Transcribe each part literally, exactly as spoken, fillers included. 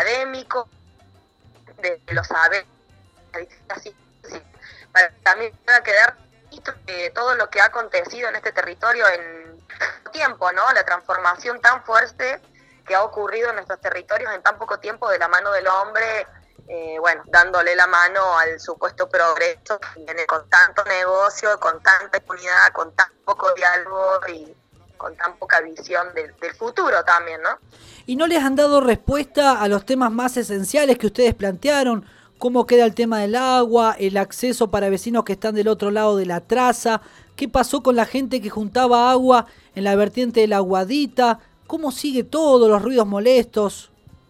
académico, de los saberes, así, para que también pueda quedar eh, todo lo que ha acontecido en este territorio en tiempo, ¿no? La transformación tan fuerte que ha ocurrido en nuestros territorios en tan poco tiempo de la mano del hombre, eh, bueno, dándole la mano al supuesto progreso que viene con tanto negocio, con tanta impunidad, con tan poco diálogo y con tan poca visión del, del futuro también, ¿no? ¿Y no les han dado respuesta a los temas más esenciales que ustedes plantearon? ¿Cómo queda el tema del agua, el acceso para vecinos que están del otro lado de la traza? ¿Qué pasó con la gente que juntaba agua en la vertiente de la Aguadita? ¿Cómo sigue todo, los ruidos molestos?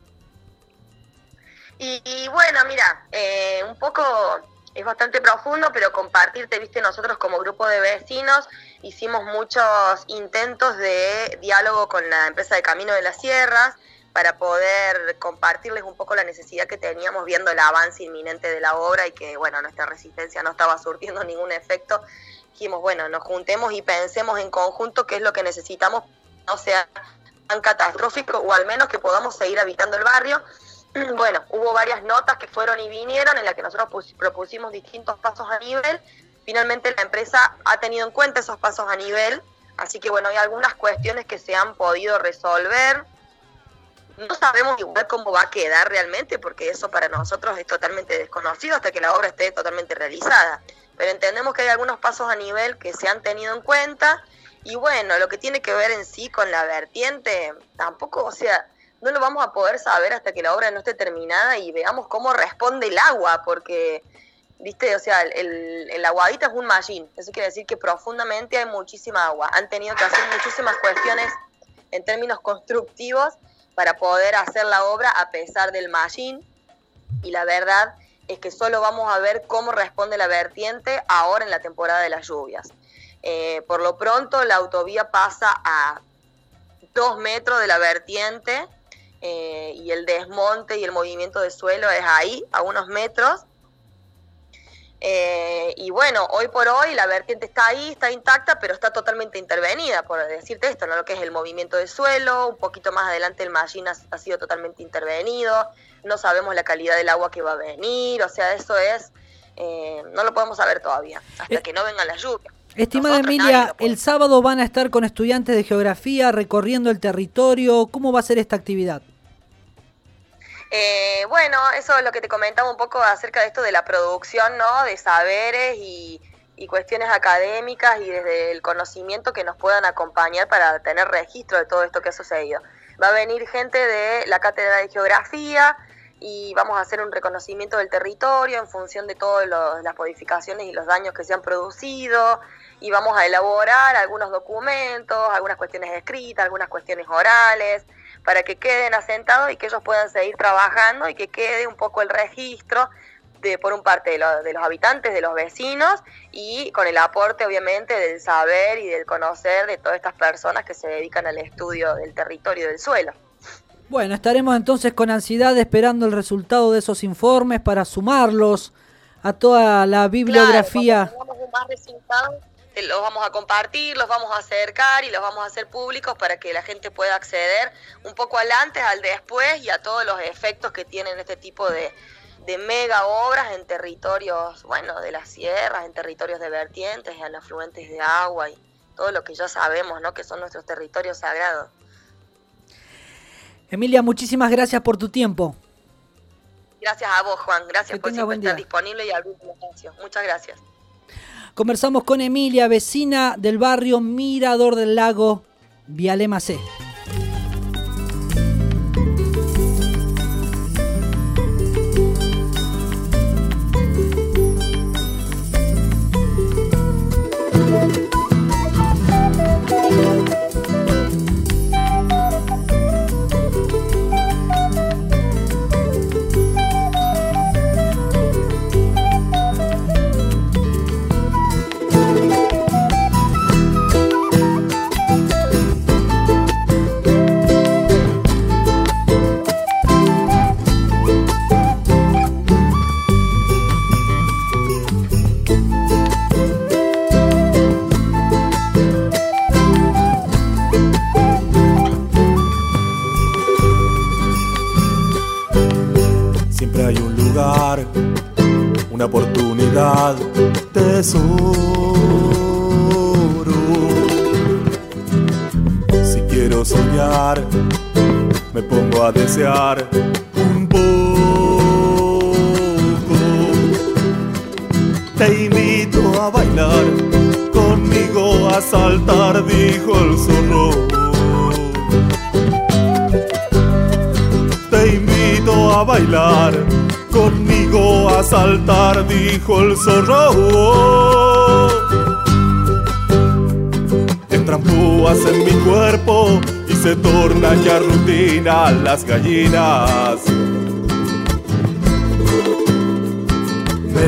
Y, y bueno, mira, eh, un poco es bastante profundo, pero compartirte, viste, nosotros como grupo de vecinos hicimos muchos intentos de diálogo con la empresa de Camino de las Sierras para poder compartirles un poco la necesidad que teníamos viendo el avance inminente de la obra y que, bueno, nuestra resistencia no estaba surtiendo ningún efecto. Dijimos, bueno, nos juntemos y pensemos en conjunto qué es lo que necesitamos, no sea tan catastrófico o al menos que podamos seguir habitando el barrio. Bueno, hubo varias notas que fueron y vinieron en las que nosotros propusimos distintos pasos a nivel. Finalmente la empresa ha tenido en cuenta esos pasos a nivel, así que bueno, hay algunas cuestiones que se han podido resolver. No sabemos igual cómo va a quedar realmente, porque eso para nosotros es totalmente desconocido hasta que la obra esté totalmente realizada. Pero entendemos que hay algunos pasos a nivel que se han tenido en cuenta. Y bueno, lo que tiene que ver en sí con la vertiente, tampoco, o sea, no lo vamos a poder saber hasta que la obra no esté terminada y veamos cómo responde el agua, porque, viste, o sea, el, el Aguadita es un mallín. Eso quiere decir que profundamente hay muchísima agua. Han tenido que hacer muchísimas cuestiones en términos constructivos para poder hacer la obra a pesar del mallín, y la verdad es que solo vamos a ver cómo responde la vertiente ahora en la temporada de las lluvias. Eh, por lo pronto la autovía pasa a dos metros de la vertiente eh, y el desmonte y el movimiento de suelo es ahí, a unos metros. Eh, y bueno, hoy por hoy la vertiente está ahí, está intacta, pero está totalmente intervenida, por decirte esto, ¿no? Lo que es el movimiento de suelo, un poquito más adelante el mallín ha, ha sido totalmente intervenido, no sabemos la calidad del agua que va a venir, o sea, eso es, eh, no lo podemos saber todavía, hasta eh, que no vengan las lluvias. Estimada Nosotros, Emilia, el sábado van a estar con estudiantes de geografía recorriendo el territorio, ¿cómo va a ser esta actividad? Eh, bueno, eso es lo que te comentaba un poco acerca de esto de la producción, ¿no? De saberes y, y cuestiones académicas y desde el conocimiento que nos puedan acompañar para tener registro de todo esto que ha sucedido. Va a venir gente de la Cátedra de Geografía y vamos a hacer un reconocimiento del territorio en función de todas las modificaciones y los daños que se han producido, y vamos a elaborar algunos documentos, algunas cuestiones escritas, algunas cuestiones orales, para que queden asentados y que ellos puedan seguir trabajando y que quede un poco el registro de, por un parte de, lo, de los habitantes, de los vecinos, y con el aporte obviamente del saber y del conocer de todas estas personas que se dedican al estudio del territorio y del suelo. Bueno, estaremos entonces con ansiedad esperando el resultado de esos informes para sumarlos a toda la bibliografía. Claro, cuando tengamos más resultados, los vamos a compartir, los vamos a acercar y los vamos a hacer públicos para que la gente pueda acceder un poco al antes, al después y a todos los efectos que tienen este tipo de, de mega obras en territorios, bueno, de las sierras, en territorios de vertientes, en afluentes de agua y todo lo que ya sabemos, ¿no? Que son nuestros territorios sagrados. Emilia, muchísimas gracias por tu tiempo. Gracias a vos, Juan. Gracias que por siempre estar disponible y abrir tu espacio. Muchas gracias. Conversamos con Emilia, vecina del barrio Mirador del Lago, Vialemacé. hay un lugar, una oportunidad, tesoro. Si quiero soñar, me pongo a desear un poco. Te invito a bailar, conmigo a saltar, dijo el zorro. Te invito a bailar, conmigo a saltar, dijo el zorro. Entran púas en mi cuerpo y se tornan ya rutina las gallinas. Me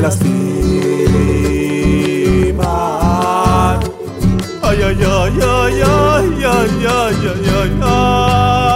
lastiman. Ay, ay, ay, ay, ay, ay, ay, ay, ay, ay.